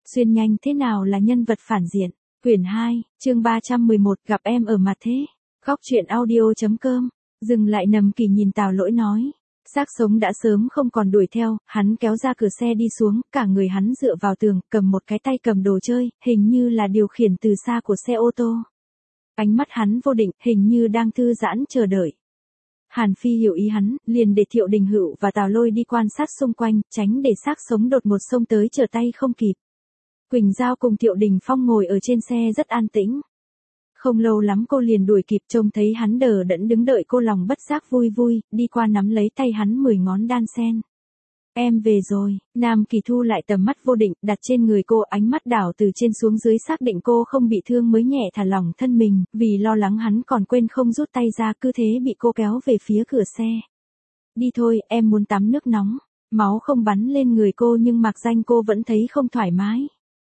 Xuyên nhanh thế nào là nhân vật phản diện. Quyển 2, chương 311, gặp em ở mặt thế. Góc truyện audio.com. Dừng lại Nầm Kỳ nhìn Tào Lỗi nói. Xác sống đã sớm không còn đuổi theo, hắn kéo ra cửa xe đi xuống, cả người hắn dựa vào tường, cầm một cái tay cầm đồ chơi, hình như là điều khiển từ xa của xe ô tô. Ánh mắt hắn vô định, hình như đang thư giãn chờ đợi. Hàn Phi hiểu ý hắn, liền để Thiệu Đình Hựu và Tào Lôi đi quan sát xung quanh, tránh để xác sống đột ngột xông tới trở tay không kịp. Quỳnh Giao cùng Thiệu Đình Phong ngồi ở trên xe rất an tĩnh. Không lâu lắm cô liền đuổi kịp, trông thấy hắn đờ đẫn đứng đợi cô, lòng bất giác vui vui, đi qua nắm lấy tay hắn 10 ngón đan sen. Em về rồi. Nam Kỳ thu lại tầm mắt vô định, đặt trên người cô, ánh mắt đảo từ trên xuống dưới, xác định cô không bị thương mới nhẹ thả lỏng thân mình, vì lo lắng hắn còn quên không rút tay ra, cứ thế bị cô kéo về phía cửa xe. Đi thôi, em muốn tắm nước nóng. Máu không bắn lên người cô nhưng mặc danh cô vẫn thấy không thoải mái.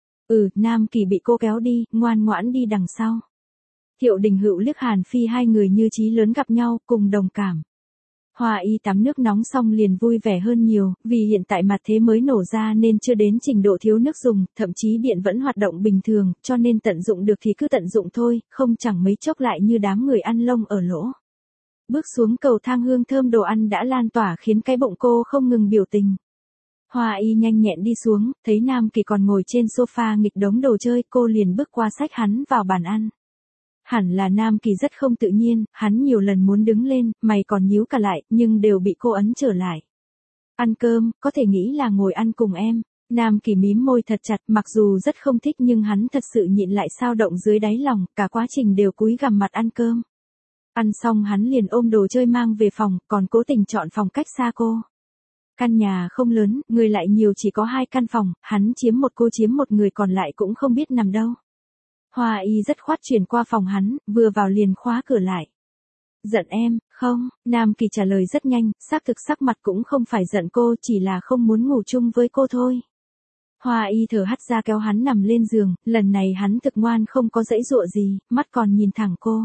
Nam Kỳ bị cô kéo đi, ngoan ngoãn đi đằng sau. Thiệu Đình Hựu liếc Hàn Phi, hai người như chí lớn gặp nhau, cùng đồng cảm. Hoa Y tắm nước nóng xong liền vui vẻ hơn nhiều, vì hiện tại mặt thế mới nổ ra nên chưa đến trình độ thiếu nước dùng, thậm chí điện vẫn hoạt động bình thường, cho nên tận dụng được thì cứ tận dụng thôi, không chẳng mấy chốc lại như đám người ăn lông ở lỗ. Bước xuống cầu thang, hương thơm đồ ăn đã lan tỏa khiến cái bụng cô không ngừng biểu tình. Hoa Y nhanh nhẹn đi xuống, thấy Nam Kỳ còn ngồi trên sofa nghịch đống đồ chơi, cô liền bước qua xách hắn vào bàn ăn. Hẳn là Nam Kỳ rất không tự nhiên, hắn nhiều lần muốn đứng lên, mày còn nhíu cả lại, nhưng đều bị cô ấn trở lại. Ăn cơm, có thể nghĩ là ngồi ăn cùng em. Nam Kỳ mím môi thật chặt, mặc dù rất không thích nhưng hắn thật sự nhịn lại xao động dưới đáy lòng, cả quá trình đều cúi gằm mặt ăn cơm. Ăn xong hắn liền ôm đồ chơi mang về phòng, còn cố tình chọn phòng cách xa cô. Căn nhà không lớn, người lại nhiều, chỉ có 2 căn phòng, hắn chiếm một, cô chiếm một, người còn lại cũng không biết nằm đâu. Hoa Y rất khoát chuyển qua phòng hắn, vừa vào liền khóa cửa lại. Giận em, không? Nam Kỳ trả lời rất nhanh, xác thực sắc mặt cũng không phải giận cô, chỉ là không muốn ngủ chung với cô thôi. Hoa Y thở hắt ra kéo hắn nằm lên giường, lần này hắn thực ngoan, không có giãy giụa gì, mắt còn nhìn thẳng cô.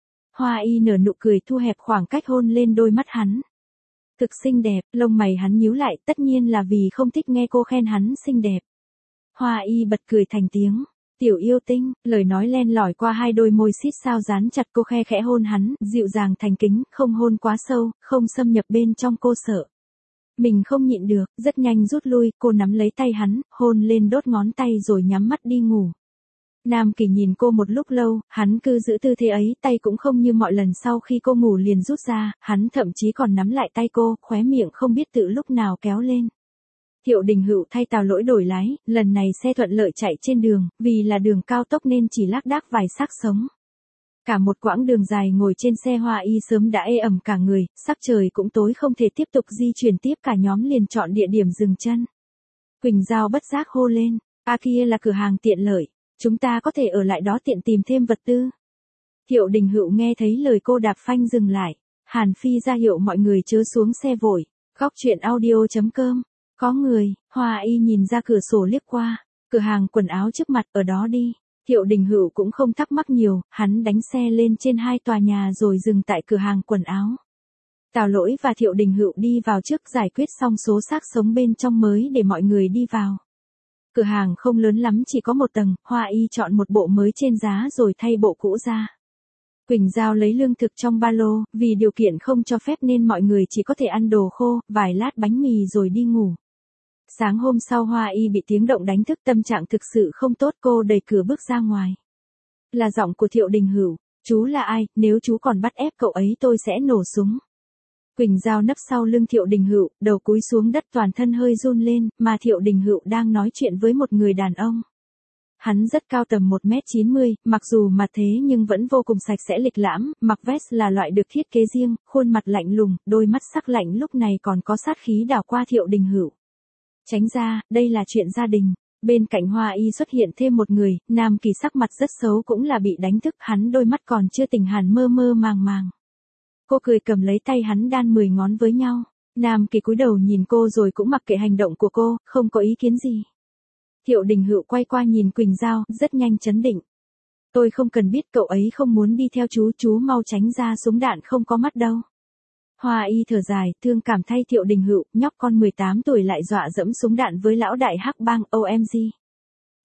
Hoa Y nở nụ cười, thu hẹp khoảng cách hôn lên đôi mắt hắn. Thực xinh đẹp, lông mày hắn nhíu lại, tất nhiên là vì không thích nghe cô khen hắn xinh đẹp. Hoa Y bật cười thành tiếng. Tiểu yêu tinh, lời nói len lỏi qua hai đôi môi xít sao dán chặt cô, khe khẽ hôn hắn, dịu dàng thành kính, không hôn quá sâu, không xâm nhập bên trong cô sợ. Mình không nhịn được, rất nhanh rút lui, cô nắm lấy tay hắn, hôn lên đốt ngón tay rồi nhắm mắt đi ngủ. Nam Kỳ nhìn cô một lúc lâu, hắn cứ giữ tư thế ấy, tay cũng không như mọi lần sau khi cô ngủ liền rút ra, hắn thậm chí còn nắm lại tay cô, khóe miệng không biết tự lúc nào kéo lên. Thiệu Đình Hựu thay Tào Lỗi đổi lái, lần này xe thuận lợi chạy trên đường, vì là đường cao tốc nên chỉ lác đác vài xác sống. Cả một quãng đường dài ngồi trên xe, Hoa Y sớm đã ê ẩm cả người, sắc trời cũng tối không thể tiếp tục di chuyển tiếp, cả nhóm liền chọn địa điểm dừng chân. Quỳnh Giao bất giác hô lên, kia là cửa hàng tiện lợi, chúng ta có thể ở lại đó tiện tìm thêm vật tư. Thiệu Đình Hựu nghe thấy lời cô đạp phanh dừng lại, Hàn Phi ra hiệu mọi người chớ xuống xe vội. Góc truyện audio.com. Có người. Hoa Y nhìn ra cửa sổ liếc qua, cửa hàng quần áo trước mặt, ở đó đi. Thiệu Đình Hựu cũng không thắc mắc nhiều, hắn đánh xe lên trên 2 tòa nhà rồi dừng tại cửa hàng quần áo. Tào Lỗi và Thiệu Đình Hựu đi vào trước, giải quyết xong số xác sống bên trong mới để mọi người đi vào. Cửa hàng không lớn lắm, chỉ có 1 tầng, Hoa Y chọn một bộ mới trên giá rồi thay bộ cũ ra. Quỳnh Giao lấy lương thực trong ba lô, vì điều kiện không cho phép nên mọi người chỉ có thể ăn đồ khô, vài lát bánh mì rồi đi ngủ. Sáng hôm sau Hoa Y bị tiếng động đánh thức, tâm trạng thực sự không tốt, cô đẩy cửa bước ra ngoài. Là giọng của Thiệu Đình Hựu, chú là ai, nếu chú còn bắt ép cậu ấy tôi sẽ nổ súng. Quỳnh Giao nấp sau lưng Thiệu Đình Hựu, đầu cúi xuống đất, toàn thân hơi run lên, mà Thiệu Đình Hựu đang nói chuyện với một người đàn ông. Hắn rất cao, tầm 1m90, mặc dù mặt thế nhưng vẫn vô cùng sạch sẽ lịch lãm, mặc vest là loại được thiết kế riêng, khuôn mặt lạnh lùng, đôi mắt sắc lạnh lúc này còn có sát khí đảo qua Thiệu Đình Hựu. Tránh ra, đây là chuyện gia đình. Bên cạnh Hoa Y xuất hiện thêm một người, Nam Kỳ sắc mặt rất xấu, cũng là bị đánh thức, hắn đôi mắt còn chưa tỉnh hẳn, mơ mơ màng màng. Cô cười cầm lấy tay hắn, đan 10 ngón với nhau. Nam Kỳ cúi đầu nhìn cô rồi cũng mặc kệ hành động của cô, không có ý kiến gì. Thiệu Đình Hựu quay qua nhìn Quỳnh Giao, rất nhanh trấn định. Tôi không cần biết, cậu ấy không muốn đi theo chú mau tránh ra, súng đạn không có mắt đâu. Hoa Y thở dài, thương cảm thay Thiệu Đình Hựu, nhóc con 18 tuổi lại dọa dẫm súng đạn với lão đại hắc bang OMG.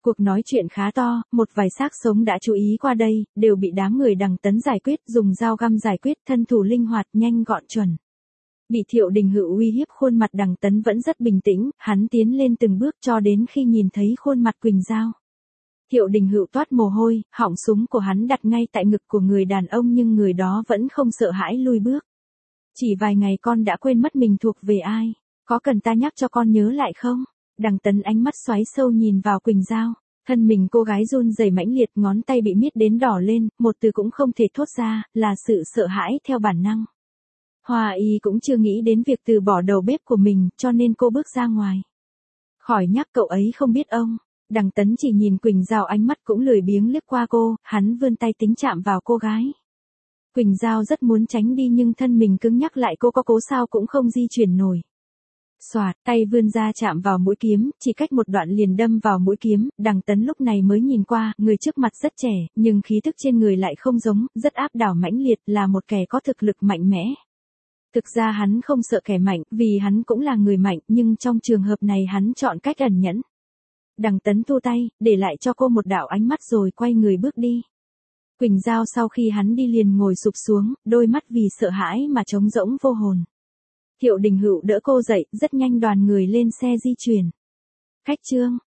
Cuộc nói chuyện khá to, một vài xác sống đã chú ý qua đây, đều bị đám người Đằng Tấn giải quyết, dùng dao găm giải quyết, thân thủ linh hoạt, nhanh gọn chuẩn. Bị Thiệu Đình Hữu uy hiếp, khuôn mặt Đằng Tấn vẫn rất bình tĩnh, hắn tiến lên từng bước cho đến khi nhìn thấy khuôn mặt Quỳnh Giao. Thiệu Đình Hữu toát mồ hôi, họng súng của hắn đặt ngay tại ngực của người đàn ông nhưng người đó vẫn không sợ hãi lui bước. Chỉ vài ngày con đã quên mất mình thuộc về ai, có cần ta nhắc cho con nhớ lại không? Đằng Tấn ánh mắt xoáy sâu nhìn vào Quỳnh Giao, thân mình cô gái run rẩy mãnh liệt, ngón tay bị miết đến đỏ lên, một từ cũng không thể thốt ra, là sự sợ hãi theo bản năng. Hoa Y cũng chưa nghĩ đến việc từ bỏ đầu bếp của mình, cho nên cô bước ra ngoài. Khỏi nhắc, cậu ấy không biết ông. Đằng Tấn chỉ nhìn Quỳnh Giao, ánh mắt cũng lười biếng liếc qua cô, hắn vươn tay tính chạm vào cô gái. Quỳnh Giao rất muốn tránh đi nhưng thân mình cứng nhắc lại, cô có cố sao cũng không di chuyển nổi. Xoạt, tay vươn ra chạm vào mũi kiếm, chỉ cách một đoạn liền đâm vào mũi kiếm. Đằng Tấn lúc này mới nhìn qua, người trước mặt rất trẻ, nhưng khí tức trên người lại không giống, rất áp đảo mãnh liệt, là một kẻ có thực lực mạnh mẽ. Thực ra hắn không sợ kẻ mạnh, vì hắn cũng là người mạnh, nhưng trong trường hợp này hắn chọn cách ẩn nhẫn. Đằng Tấn thu tay, để lại cho cô một đạo ánh mắt rồi quay người bước đi. Quỳnh Giao sau khi hắn đi liền ngồi sụp xuống, đôi mắt vì sợ hãi mà trống rỗng vô hồn. Thiệu Đình Hữu đỡ cô dậy, rất nhanh đoàn người lên xe di chuyển. Khách Trương,